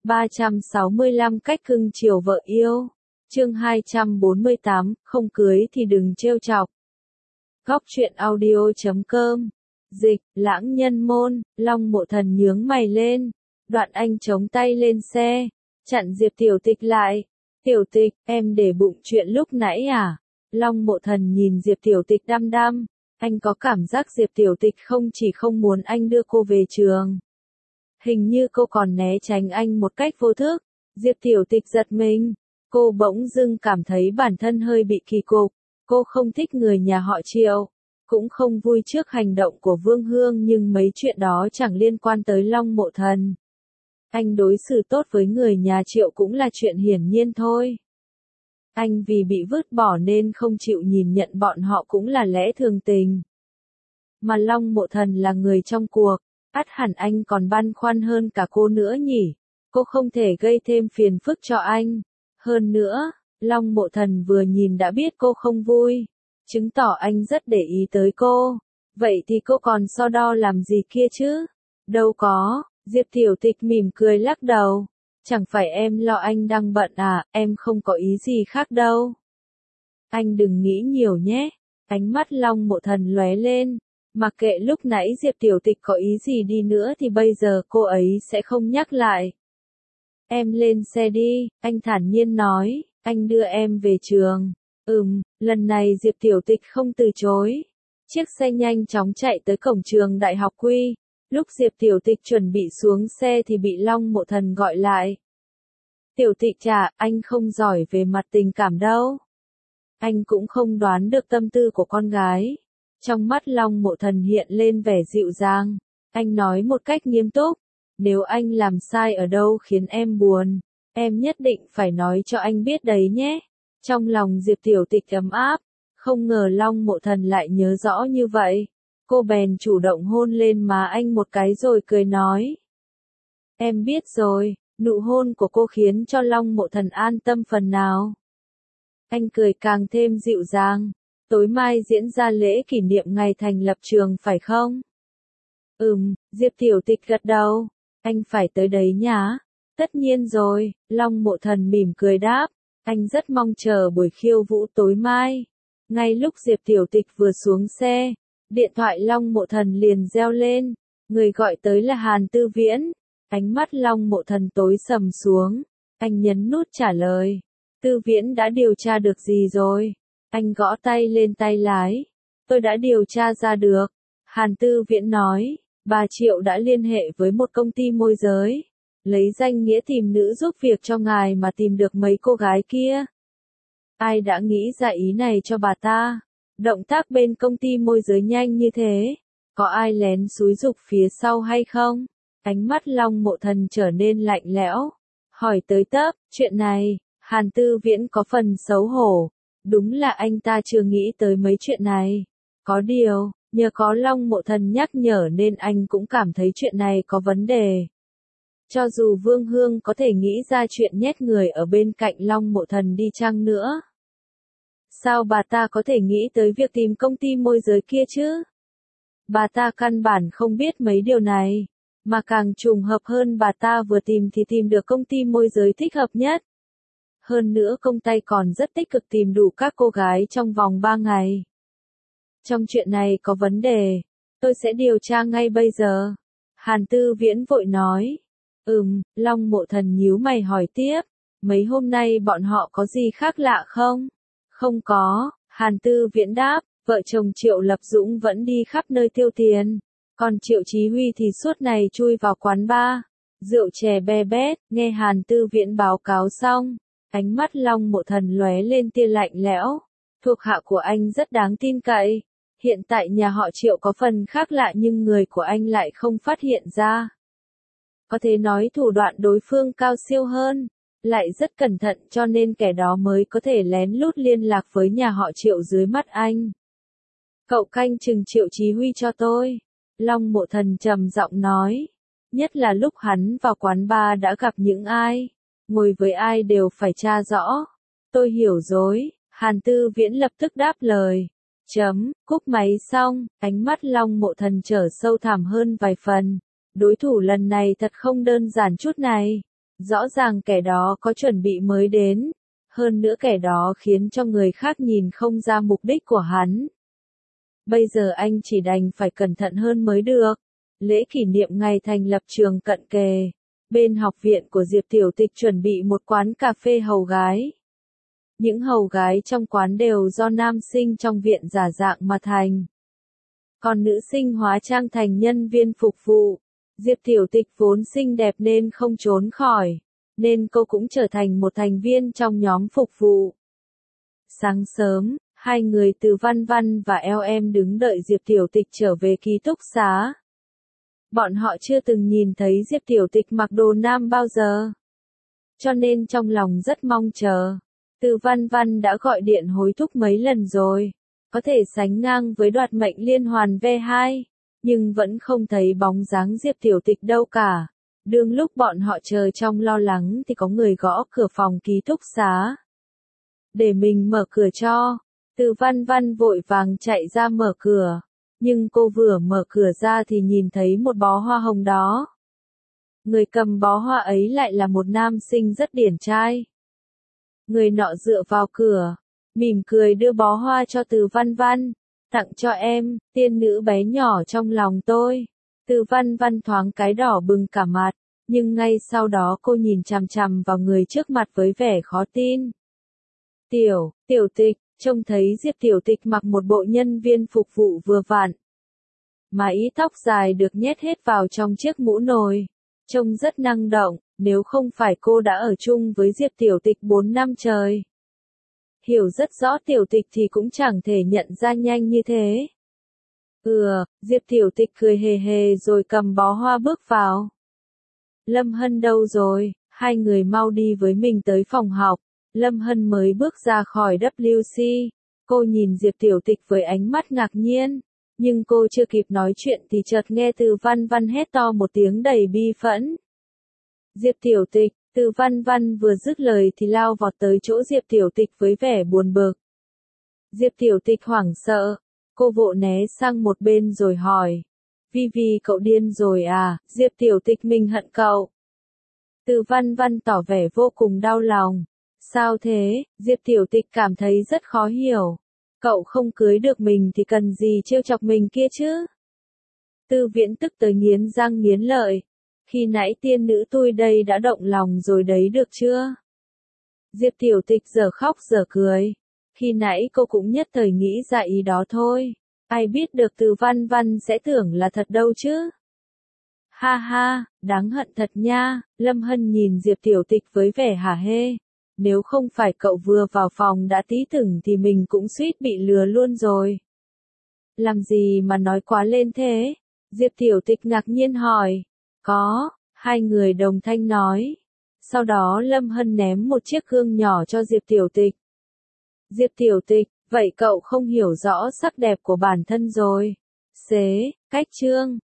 365 cách cưng chiều vợ yêu. Chương 248, không cưới thì đừng trêu chọc. Góc truyện audio.com. Dịch, Lãng Nhân Môn. Long Mộ Thần nhướng mày lên. Đoạn anh chống tay lên xe, chặn Diệp Tiểu Tịch lại. Tiểu Tịch, em để bụng chuyện lúc nãy à? Long Mộ Thần nhìn Diệp Tiểu Tịch đăm đăm. Anh có cảm giác Diệp Tiểu Tịch không chỉ không muốn anh đưa cô về trường. Hình như cô còn né tránh anh một cách vô thức. Diệp Tiểu Tịch giật mình. Cô bỗng dưng cảm thấy bản thân hơi bị kỳ cục. Cô không thích người nhà họ Triệu. Cũng không vui trước hành động của Vương Hương, nhưng mấy chuyện đó chẳng liên quan tới Long Mộ Thần. Anh đối xử tốt với người nhà Triệu cũng là chuyện hiển nhiên thôi. Anh vì bị vứt bỏ nên không chịu nhìn nhận bọn họ cũng là lẽ thường tình. Mà Long Mộ Thần là người trong cuộc, ắt hẳn anh còn băn khoăn hơn cả cô nữa nhỉ. Cô không thể gây thêm phiền phức cho anh. Hơn nữa, Long Mộ Thần vừa nhìn đã biết cô không vui, chứng tỏ anh rất để ý tới cô. Vậy thì cô còn so đo làm gì kia chứ? Đâu có. Diệp Tiểu Tịch mỉm cười lắc đầu. Chẳng phải em lo anh đang bận à, em không có ý gì khác đâu. Anh đừng nghĩ nhiều nhé. Ánh mắt Long Mộ Thần lóe lên. Mặc kệ lúc nãy Diệp Tiểu Tịch có ý gì đi nữa thì bây giờ cô ấy sẽ không nhắc lại. Em lên xe đi, anh thản nhiên nói, anh đưa em về trường. Lần này Diệp Tiểu Tịch không từ chối. Chiếc xe nhanh chóng chạy tới cổng trường Đại học Quy. Lúc Diệp Tiểu Tịch chuẩn bị xuống xe thì bị Long Mộ Thần gọi lại. Tiểu Tịch à, anh không giỏi về mặt tình cảm đâu. Anh cũng không đoán được tâm tư của con gái. Trong mắt Long Mộ Thần hiện lên vẻ dịu dàng. Anh nói một cách nghiêm túc. Nếu anh làm sai ở đâu khiến em buồn, em nhất định phải nói cho anh biết đấy nhé. Trong lòng Diệp Tiểu Tịch ấm áp. Không ngờ Long Mộ Thần lại nhớ rõ như vậy. Cô bèn chủ động hôn lên má anh một cái rồi cười nói. Em biết rồi. Nụ hôn của cô khiến cho Long Mộ Thần an tâm phần nào. Anh cười càng thêm dịu dàng. Tối mai diễn ra lễ kỷ niệm ngày thành lập trường phải không? Diệp Tiểu Tịch gật đầu. Anh phải tới đấy nhá. Tất nhiên rồi, Long Mộ Thần mỉm cười đáp. Anh rất mong chờ buổi khiêu vũ tối mai. Ngay lúc Diệp Tiểu Tịch vừa xuống xe, điện thoại Long Mộ Thần liền reo lên. Người gọi tới là Hàn Tư Viễn. Ánh mắt Long Mộ Thần tối sầm xuống. Anh nhấn nút trả lời. Tư Viễn đã điều tra được gì rồi? Anh gõ tay lên tay lái. Tôi đã điều tra ra được. Hàn Tư Viễn nói. Bà Triệu đã liên hệ với một công ty môi giới. Lấy danh nghĩa tìm nữ giúp việc cho ngài mà tìm được mấy cô gái kia. Ai đã nghĩ ra ý này cho bà ta? Động tác bên công ty môi giới nhanh như thế. Có ai lén xúi giục phía sau hay không? Ánh mắt Long Mộ Thần trở nên lạnh lẽo. Hỏi tới tấp, chuyện này, Hàn Tư Viễn có phần xấu hổ. Đúng là anh ta chưa nghĩ tới mấy chuyện này. Có điều, nhờ có Long Mộ Thần nhắc nhở nên anh cũng cảm thấy chuyện này có vấn đề. Cho dù Vương Hương có thể nghĩ ra chuyện nhét người ở bên cạnh Long Mộ Thần đi chăng nữa. Sao bà ta có thể nghĩ tới việc tìm công ty môi giới kia chứ? Bà ta căn bản không biết mấy điều này. Mà càng trùng hợp hơn bà ta vừa tìm thì tìm được công ty môi giới thích hợp nhất. Hơn nữa công ty còn rất tích cực tìm đủ các cô gái trong vòng 3 ngày. Trong chuyện này có vấn đề. Tôi sẽ điều tra ngay bây giờ. Hàn Tư Viễn vội nói. Long Mộ Thần nhíu mày hỏi tiếp. Mấy hôm nay bọn họ có gì khác lạ không? Không có, Hàn Tư Viễn đáp. Vợ chồng Triệu Lập Dũng vẫn đi khắp nơi tiêu tiền. Còn Triệu Chí Huy thì suốt ngày chui vào quán bar. Rượu chè be bét. Nghe Hàn Tư Viễn báo cáo xong. Ánh mắt Long Mộ Thần lóe lên tia lạnh lẽo. Thuộc hạ của anh rất đáng tin cậy. Hiện tại nhà họ Triệu có phần khác lạ nhưng người của anh lại không phát hiện ra. Có thể nói thủ đoạn đối phương cao siêu hơn. Lại rất cẩn thận cho nên kẻ đó mới có thể lén lút liên lạc với nhà họ Triệu dưới mắt anh. Cậu canh chừng Triệu Chí Huy cho tôi. Long Mộ Thần trầm giọng nói. Nhất là lúc hắn vào quán bar đã gặp những ai. Ngồi với ai đều phải tra rõ. Tôi hiểu rồi. Hàn Tư Viễn lập tức đáp lời. Cúp máy xong, ánh mắt Long Mộ Thần trở sâu thẳm hơn vài phần. Đối thủ lần này thật không đơn giản chút này. Rõ ràng kẻ đó có chuẩn bị mới đến. Hơn nữa kẻ đó khiến cho người khác nhìn không ra mục đích của hắn. Bây giờ anh chỉ đành phải cẩn thận hơn mới được. Lễ kỷ niệm ngày thành lập trường cận kề. Bên học viện của Diệp Tiểu Tịch chuẩn bị một quán cà phê hầu gái. Những hầu gái trong quán đều do nam sinh trong viện giả dạng mà thành. Còn nữ sinh hóa trang thành nhân viên phục vụ. Diệp Tiểu Tịch vốn xinh đẹp nên không trốn khỏi, nên cô cũng trở thành một thành viên trong nhóm phục vụ. Sáng sớm, hai người từ Văn Văn và LM đứng đợi Diệp Tiểu Tịch trở về ký túc xá. Bọn họ chưa từng nhìn thấy Diệp Tiểu Tịch mặc đồ nam bao giờ, cho nên trong lòng rất mong chờ. Từ Văn Văn đã gọi điện hối thúc mấy lần rồi, có thể sánh ngang với đoạt mệnh liên hoàn V2, nhưng vẫn không thấy bóng dáng Diệp Tiểu Tịch đâu cả. Đương lúc bọn họ chờ trong lo lắng thì có người gõ cửa phòng ký túc xá. Để mình mở cửa cho. Từ Văn Văn vội vàng chạy ra mở cửa. Nhưng cô vừa mở cửa ra thì nhìn thấy một bó hoa hồng đó. Người cầm bó hoa ấy lại là một nam sinh rất điển trai. Người nọ dựa vào cửa, mỉm cười đưa bó hoa cho Từ Văn Văn. Tặng cho em, tiên nữ bé nhỏ trong lòng tôi. Từ Văn Văn thoáng cái đỏ bừng cả mặt, nhưng ngay sau đó cô nhìn chằm chằm vào người trước mặt với vẻ khó tin. Tiểu Tịch, trông thấy Diệp Tiểu Tịch mặc một bộ nhân viên phục vụ vừa vặn. Mái tóc dài được nhét hết vào trong chiếc mũ nồi. Trông rất năng động, nếu không phải cô đã ở chung với Diệp Tiểu Tịch 4 năm trời. Hiểu rất rõ Tiểu Tịch thì cũng chẳng thể nhận ra nhanh như thế. Diệp Tiểu Tịch cười hề hề rồi cầm bó hoa bước vào. Lâm Hân đâu rồi, hai người mau đi với mình tới phòng học. Lâm Hân mới bước ra khỏi WC. Cô nhìn Diệp Tiểu Tịch với ánh mắt ngạc nhiên. Nhưng cô chưa kịp nói chuyện thì chợt nghe Từ Văn Văn hét to một tiếng đầy bi phẫn. Diệp Tiểu Tịch, Từ Văn Văn vừa dứt lời thì lao vọt tới chỗ Diệp Tiểu Tịch với vẻ buồn bực. Diệp Tiểu Tịch hoảng sợ. Cô vội né sang một bên rồi hỏi. Vi cậu điên rồi à? Diệp Tiểu Tịch mình hận cậu. Từ Văn Văn tỏ vẻ vô cùng đau lòng. Sao thế? Diệp Tiểu Tịch cảm thấy rất khó hiểu. Cậu không cưới được mình thì cần gì trêu chọc mình kia chứ? Tư Viễn tức tới nghiến răng nghiến lợi. Khi nãy tiên nữ tôi đây đã động lòng rồi đấy được chưa? Diệp Tiểu Tịch giờ khóc giờ cười. Khi nãy cô cũng nhất thời nghĩ ra ý đó thôi. Ai biết được Từ Văn Văn sẽ tưởng là thật đâu chứ? Ha ha, đáng hận thật nha. Lâm Hân nhìn Diệp Tiểu Tịch với vẻ hả hê. Nếu không phải cậu vừa vào phòng đã tí tưởng thì mình cũng suýt bị lừa luôn rồi. Làm gì mà nói quá lên thế? Diệp Tiểu Tịch ngạc nhiên hỏi. Có, hai người đồng thanh nói. Sau đó Lâm Hân ném một chiếc gương nhỏ cho Diệp Tiểu Tịch. Diệp Tiểu Tịch, vậy cậu không hiểu rõ sắc đẹp của bản thân rồi. Cách chương.